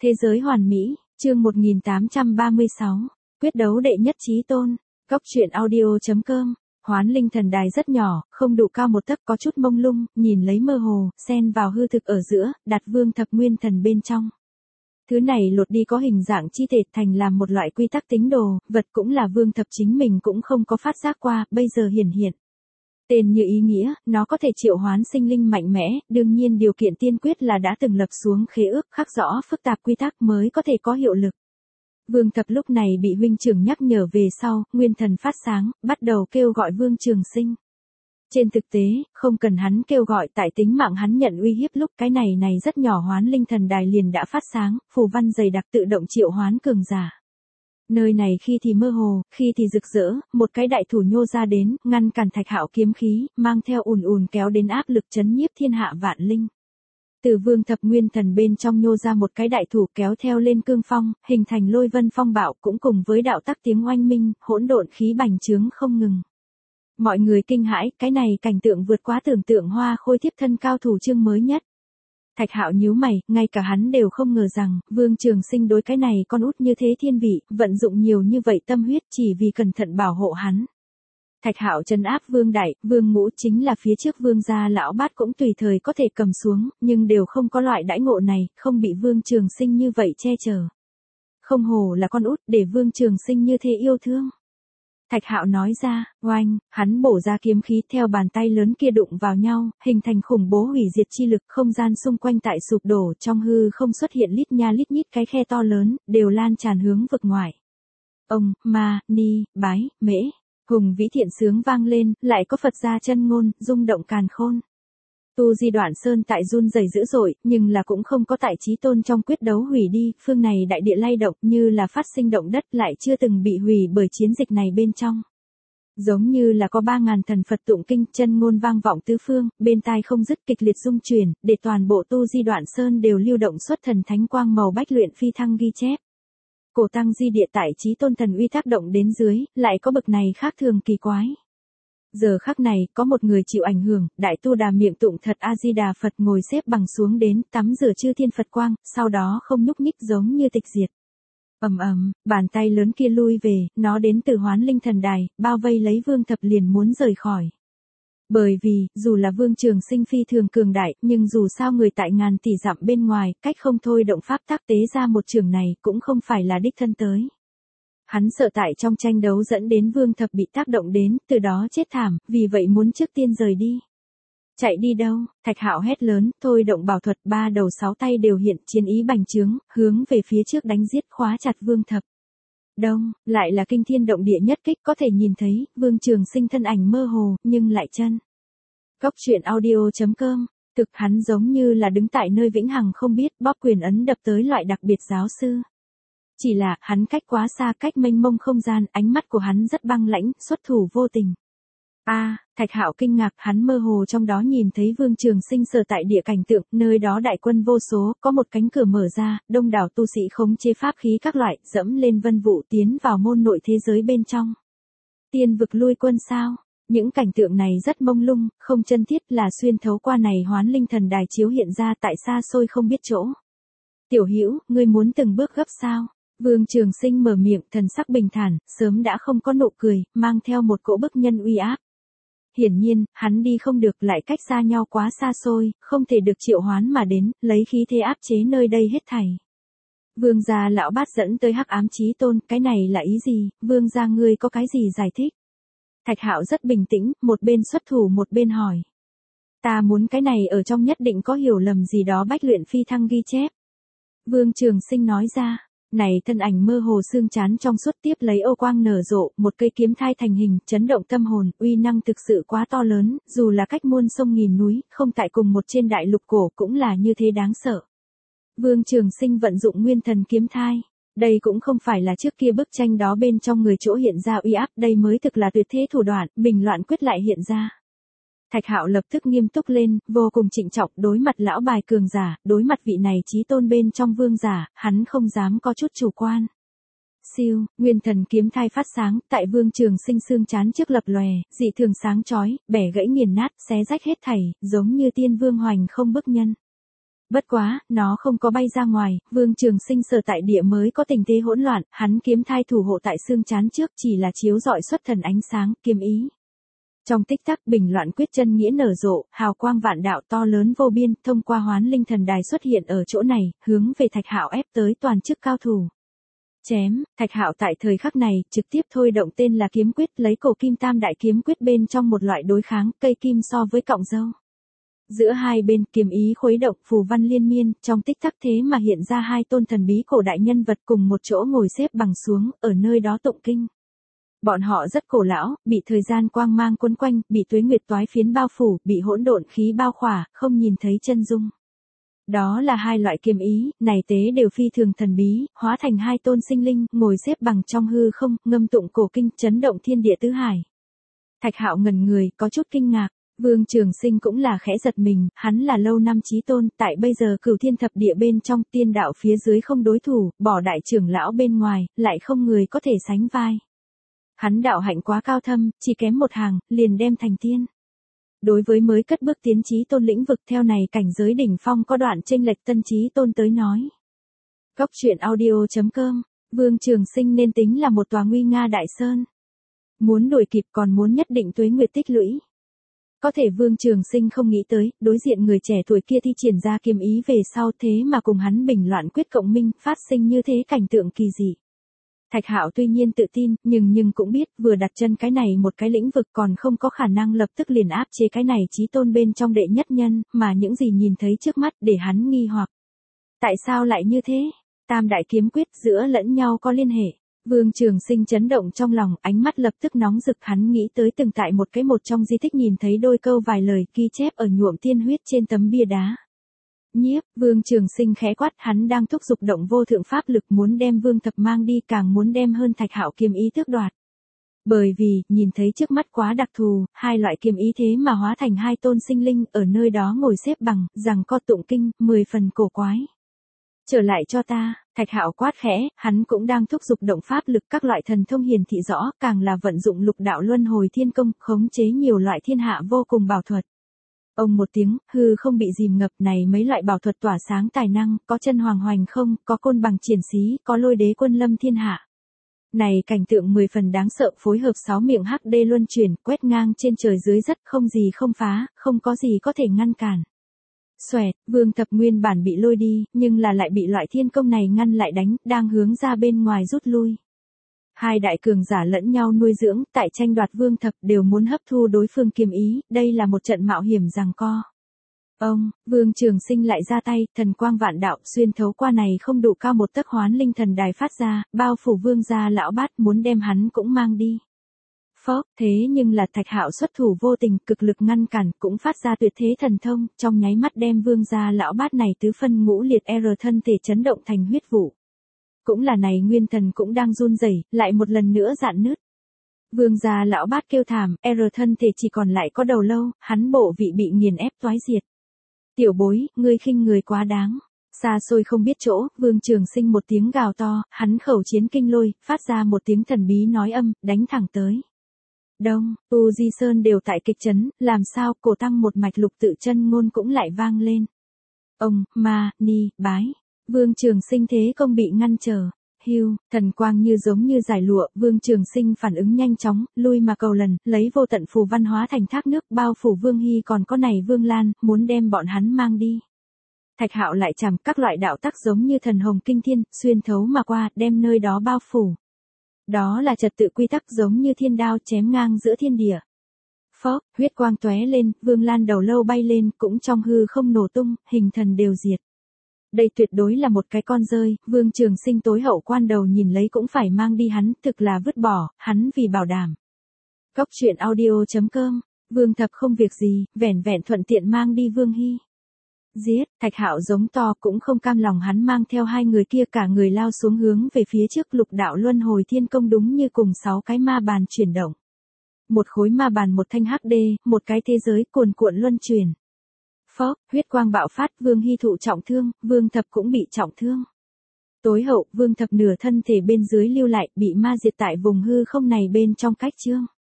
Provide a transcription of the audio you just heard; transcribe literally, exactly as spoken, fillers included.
Thế giới hoàn mỹ, chương một nghìn tám trăm ba mươi sáu, quyết đấu đệ nhất chí tôn, góc truyện audio.com. Hoán linh thần đài rất nhỏ, không đủ cao một tấc, có chút mông lung, nhìn lấy mơ hồ, xen vào hư thực ở giữa, đặt vương thập nguyên thần bên trong. Thứ này lột đi có hình dạng chi thể thành làm một loại quy tắc tính đồ, vật cũng là vương thập chính mình cũng không có phát giác qua, bây giờ hiển hiện. Tên như ý nghĩa, nó có thể triệu hoán sinh linh mạnh mẽ, đương nhiên điều kiện tiên quyết là đã từng lập xuống khế ước khắc rõ phức tạp quy tắc mới có thể có hiệu lực. Vương thập lúc này bị huynh trưởng nhắc nhở về sau, nguyên thần phát sáng, bắt đầu kêu gọi Vương Trường Sinh. Trên thực tế, không cần hắn kêu gọi, tại tính mạng hắn nhận uy hiếp lúc cái này này rất nhỏ hoán linh thần đài liền đã phát sáng, phù văn dày đặc tự động triệu hoán cường giả. Nơi này khi thì mơ hồ, khi thì rực rỡ, một cái đại thủ nhô ra đến, ngăn cản Thạch Hạo kiếm khí, mang theo ùn ùn kéo đến áp lực chấn nhiếp thiên hạ vạn linh. Từ vương thập nguyên thần bên trong nhô ra một cái đại thủ kéo theo lên cương phong, hình thành lôi vân phong bạo, cũng cùng với đạo tắc tiếng oanh minh, hỗn độn khí bành trướng không ngừng. Mọi người kinh hãi, cái này cảnh tượng vượt quá tưởng tượng hoa khôi thiếp thân cao thủ chương mới nhất. Thạch Hạo nhíu mày, ngay cả hắn đều không ngờ rằng, Vương Trường Sinh đối cái này con út như thế thiên vị, vận dụng nhiều như vậy tâm huyết chỉ vì cẩn thận bảo hộ hắn. Thạch Hạo trấn áp Vương Đại, Vương Ngũ chính là phía trước Vương gia lão bát cũng tùy thời có thể cầm xuống, nhưng đều không có loại đãi ngộ này, không bị Vương Trường Sinh như vậy che chở. Không hổ là con út để Vương Trường Sinh như thế yêu thương. Thạch Hạo nói ra, oanh, hắn bổ ra kiếm khí theo bàn tay lớn kia đụng vào nhau, hình thành khủng bố hủy diệt chi lực, không gian xung quanh tại sụp đổ, trong hư không xuất hiện lít nha lít nhít cái khe to lớn, đều lan tràn hướng vực ngoài. Ông, ma, ni, bái, mễ, hùng vĩ thiện sướng vang lên, lại có Phật gia chân ngôn, rung động càn khôn. Tu Di Đoạn Sơn tại run rẩy dữ dội, nhưng là cũng không có tại chí tôn trong quyết đấu hủy đi, phương này đại địa lay động như là phát sinh động đất lại chưa từng bị hủy bởi chiến dịch này bên trong. Giống như là có ba ngàn thần Phật tụng kinh, chân ngôn vang vọng tứ phương, bên tai không dứt kịch liệt rung chuyển, để toàn bộ Tu Di Đoạn Sơn đều lưu động xuất thần thánh quang màu bách luyện phi thăng ghi chép. Cổ tăng di địa tại chí tôn thần uy tác động đến dưới, lại có bậc này khác thường kỳ quái. Giờ khắc này, có một người chịu ảnh hưởng, đại tu đà miệng tụng thật A-di-đà Phật ngồi xếp bằng xuống đến, tắm rửa chư thiên Phật quang, sau đó không nhúc nhích giống như tịch diệt. Ầm ầm, bàn tay lớn kia lui về, nó đến từ hoán linh thần đài, bao vây lấy Vương Thập liền muốn rời khỏi. Bởi vì, dù là Vương Trường Sinh phi thường cường đại, nhưng dù sao người tại ngàn tỷ dặm bên ngoài, cách không thôi động pháp tác tế ra một trường này, cũng không phải là đích thân tới. Hắn sợ tại trong tranh đấu dẫn đến Vương Thập bị tác động đến, từ đó chết thảm, vì vậy muốn trước tiên rời đi. Chạy đi đâu? Thạch Hạo hét lớn, thôi động bảo thuật, ba đầu sáu tay đều hiện, chiến ý bành trướng, hướng về phía trước đánh giết khóa chặt Vương Thập. Đông, lại là kinh thiên động địa nhất kích, có thể nhìn thấy, Vương Trường Sinh thân ảnh mơ hồ, nhưng lại chân. Góc truyện audio.com, thực hắn giống như là đứng tại nơi vĩnh hằng không biết, bóp quyền ấn đập tới loại đặc biệt giáo sư. Chỉ là, hắn cách quá xa, cách mênh mông không gian, ánh mắt của hắn rất băng lãnh, xuất thủ vô tình. A, à, Thạch Hạo kinh ngạc, hắn mơ hồ trong đó nhìn thấy Vương Trường Sinh sở tại địa cảnh tượng, nơi đó đại quân vô số, có một cánh cửa mở ra, đông đảo tu sĩ khống chế pháp khí các loại, dẫm lên vân vụ tiến vào môn nội thế giới bên trong. Tiên vực lui quân sao? Những cảnh tượng này rất mông lung, không chân thiết, là xuyên thấu qua này hoán linh thần đài chiếu hiện ra tại xa xôi không biết chỗ. Tiểu Hữu, ngươi muốn từng bước gấp sao? Vương Trường Sinh mở miệng, thần sắc bình thản, sớm đã không có nụ cười, mang theo một cỗ bức nhân uy áp. Hiển nhiên, hắn đi không được, lại cách xa nhau quá xa xôi, không thể được triệu hoán mà đến, lấy khí thế áp chế nơi đây hết thảy. Vương gia lão bát dẫn tới hắc ám chí tôn, cái này là ý gì? Vương gia ngươi có cái gì giải thích? Thạch Hạo rất bình tĩnh, một bên xuất thủ một bên hỏi. Ta muốn cái này ở trong nhất định có hiểu lầm gì đó bách luyện phi thăng ghi chép. Vương Trường Sinh nói ra. Này thân ảnh mơ hồ xương chán trong suốt tiếp lấy ô quang nở rộ, một cây kiếm thai thành hình, chấn động tâm hồn, uy năng thực sự quá to lớn, dù là cách muôn sông nghìn núi, không tại cùng một trên đại lục cổ cũng là như thế đáng sợ. Vương Trường Sinh vận dụng nguyên thần kiếm thai. Đây cũng không phải là trước kia bức tranh đó bên trong người chỗ hiện ra uy áp, đây mới thực là tuyệt thế thủ đoạn, bình loạn quyết lại hiện ra. Thạch Hạo lập tức nghiêm túc lên, vô cùng trịnh trọng, đối mặt lão bài cường giả, đối mặt vị này chí tôn bên trong vương giả, hắn không dám có chút chủ quan. Siêu, nguyên thần kiếm thai phát sáng, tại Vương Trường Sinh xương chán trước lập lòe, dị thường sáng chói, bẻ gãy nghiền nát, xé rách hết thảy, giống như tiên vương hoành không bức nhân. Bất quá, nó không có bay ra ngoài, Vương Trường Sinh sở tại địa mới có tình thế hỗn loạn, hắn kiếm thai thủ hộ tại xương trán trước chỉ là chiếu rọi xuất thần ánh sáng, kiếm ý. Trong tích tắc bình loạn quyết chân nghĩa nở rộ, hào quang vạn đạo to lớn vô biên, thông qua Hoán Linh Thần Đài xuất hiện ở chỗ này, hướng về Thạch Hạo ép tới toàn chức cao thủ. Chém, Thạch Hạo tại thời khắc này, trực tiếp thôi động tên là kiếm quyết, lấy cổ kim tam đại kiếm quyết bên trong một loại đối kháng, cây kim so với cọng dâu. Giữa hai bên kiếm ý khuấy động, phù văn liên miên, trong tích tắc thế mà hiện ra hai tôn thần bí cổ đại nhân vật cùng một chỗ ngồi xếp bằng xuống, ở nơi đó tụng kinh. Bọn họ rất cổ lão, bị thời gian quang mang quấn quanh, bị tuế nguyệt toái phiến bao phủ, bị hỗn độn khí bao khỏa, không nhìn thấy chân dung. Đó là hai loại kiếm ý, này tế đều phi thường thần bí, hóa thành hai tôn sinh linh, ngồi xếp bằng trong hư không, ngâm tụng cổ kinh, chấn động thiên địa tứ hải. Thạch Hạo ngẩn người, có chút kinh ngạc. Vương Trường Sinh cũng là khẽ giật mình, hắn là lâu năm chí tôn, tại bây giờ cửu thiên thập địa bên trong, tiên đạo phía dưới không đối thủ, bỏ đại trưởng lão bên ngoài, lại không người có thể sánh vai. Hắn đạo hạnh quá cao thâm, chỉ kém một hàng, liền đem thành tiên. Đối với mới cất bước tiến chí tôn lĩnh vực theo này cảnh giới đỉnh phong có đoạn chênh lệch tân chí tôn tới nói. Cốc truyện audio chấm com, Vương Trường Sinh nên tính là một tòa nguy nga đại sơn. Muốn đuổi kịp còn muốn nhất định tuế nguyệt tích lũy. Có thể Vương Trường Sinh không nghĩ tới, đối diện người trẻ tuổi kia thi triển ra kiếm ý về sau thế mà cùng hắn bình loạn quyết cộng minh, phát sinh như thế cảnh tượng kỳ dị. Thạch Hạo tuy nhiên tự tin, nhưng nhưng cũng biết, vừa đặt chân cái này một cái lĩnh vực còn không có khả năng lập tức liền áp chế cái này chí tôn bên trong đệ nhất nhân, mà những gì nhìn thấy trước mắt để hắn nghi hoặc. Tại sao lại như thế? Tam đại kiếm quyết giữa lẫn nhau có liên hệ. Vương Trường Sinh chấn động trong lòng, ánh mắt lập tức nóng rực, hắn nghĩ tới từng tại một cái một trong di tích nhìn thấy đôi câu vài lời ghi chép ở nhuộm tiên huyết trên tấm bia đá. Nhiếp, Vương Trường Sinh khẽ quát, hắn đang thúc giục động vô thượng pháp lực muốn đem Vương Thập mang đi, càng muốn đem hơn Thạch Hạo kiếm ý tước đoạt. Bởi vì, nhìn thấy trước mắt quá đặc thù, hai loại kiếm ý thế mà hóa thành hai tôn sinh linh, ở nơi đó ngồi xếp bằng, rằng co tụng kinh, mười phần cổ quái. Trở lại cho ta, Thạch Hạo quát khẽ, hắn cũng đang thúc giục động pháp lực các loại thần thông hiển thị rõ, càng là vận dụng lục đạo luân hồi thiên công, khống chế nhiều loại thiên hạ vô cùng bảo thuật. Ông một tiếng, hư không bị dìm ngập, này mấy loại bảo thuật tỏa sáng tài năng, có chân hoàng hoành không, có côn bằng triển xí, có lôi đế quân lâm thiên hạ. Này cảnh tượng mười phần đáng sợ, phối hợp sáu miệng hắc đê luân chuyển, quét ngang trên trời dưới rất không gì không phá, không có gì có thể ngăn cản. Xoẹt, Vương Thập nguyên bản bị lôi đi, nhưng là lại bị loại thiên công này ngăn lại đánh, đang hướng ra bên ngoài rút lui. Hai đại cường giả lẫn nhau nuôi dưỡng, tại tranh đoạt Vương Thập đều muốn hấp thu đối phương kiếm ý, đây là một trận mạo hiểm giằng co. Ông, Vương Trường Sinh lại ra tay, thần quang vạn đạo xuyên thấu qua này không đủ cao một tấc Hoán Linh Thần Đài phát ra, bao phủ Vương gia lão bát muốn đem hắn cũng mang đi. Phốc, thế nhưng là Thạch Hạo xuất thủ vô tình, cực lực ngăn cản, cũng phát ra tuyệt thế thần thông, trong nháy mắt đem Vương gia lão bát này tứ phân ngũ liệt R thân thể chấn động thành huyết vụ. Cũng là này nguyên thần cũng đang run rẩy, lại một lần nữa rạn nứt. Vương gia lão bát kêu thảm, R thân thể chỉ còn lại có đầu lâu, hắn bộ vị bị nghiền ép toái diệt. Tiểu bối, ngươi khinh người quá đáng. Xa xôi không biết chỗ, Vương Trường Sinh một tiếng gào to, hắn khẩu chiến kinh lôi, phát ra một tiếng thần bí nói âm, đánh thẳng tới. Đông, U Di Sơn đều tại kịch chấn, làm sao cổ tăng một mạch lục tự chân ngôn cũng lại vang lên. Ông, ma, ni, bái. Vương Trường Sinh thế công bị ngăn trở. Hưu, thần quang như giống như giải lụa, Vương Trường Sinh phản ứng nhanh chóng, lui mà cầu lần, lấy vô tận phù văn hóa thành thác nước bao phủ Vương Hy còn có này Vương Lan, muốn đem bọn hắn mang đi. Thạch Hạo lại chằm các loại đạo tắc giống như thần hồng kinh thiên, xuyên thấu mà qua, đem nơi đó bao phủ. Đó là trật tự quy tắc giống như thiên đao chém ngang giữa thiên địa. Phốc, huyết quang tóe lên, Vương Lan đầu lâu bay lên, cũng trong hư không nổ tung, hình thần đều diệt. Đây tuyệt đối là một cái con rơi, Vương Trường Sinh tối hậu quan đầu nhìn lấy cũng phải mang đi hắn, thực là vứt bỏ, hắn vì bảo đảm. Cốc truyện audio chấm com, Vương Thập không việc gì, vẻn vẹn thuận tiện mang đi Vương Hy. Giết, Thạch Hạo giống to cũng không cam lòng hắn mang theo hai người kia cả người lao xuống hướng về phía trước lục đạo luân hồi thiên công đúng như cùng sáu cái ma bàn chuyển động. Một khối ma bàn một thanh hắc đê, một cái thế giới cuồn cuộn luân chuyển. Phốc, huyết quang bạo phát, Vương Hy thụ trọng thương, Vương Thập cũng bị trọng thương. Tối hậu, Vương Thập nửa thân thể bên dưới lưu lại, bị ma diệt tại vùng hư không này bên trong cách chương.